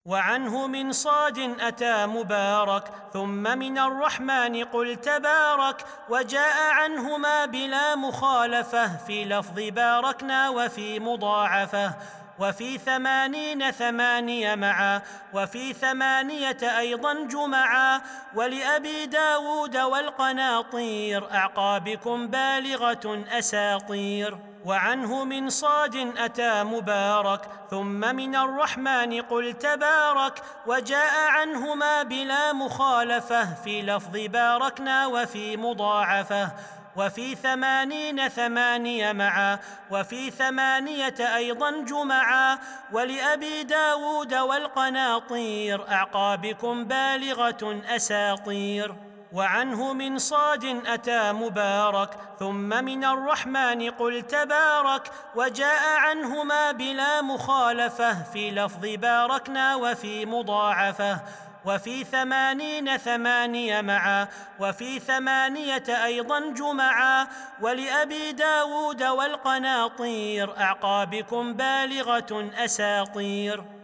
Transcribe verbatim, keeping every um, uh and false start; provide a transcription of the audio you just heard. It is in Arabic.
وعنه من صاد أتى مبارك ثم من الرحمن قل تبارك وجاء عنهما بلا مخالفة في لفظ باركنا وفي مضاعفة وفي ثمانين ثمانية معا وفي ثمانية أيضا جمعا ولأبي داود والقناطير أعقابكم بالغة أساطير. وعنه من صاد أتى مبارك ثم من الرحمن قل تبارك وجاء عنهما بلا مخالفة في لفظ باركنا وفي مضاعفة وفي ثمانين ثمانية معا وفي ثمانية أيضا جمعا ولأبي داود والقناطير أعقابكم بالغة أساطير. وعنه من صاد أتى مبارك ثم من الرحمن قل تبارك وجاء عنهما بلا مخالفة في لفظ باركنا وفي مضاعفة وفي ثمانين ثمانية معا وفي ثمانية أيضا جمعا ولأبي داود والقناطير أعقابكم بالغة أساطير.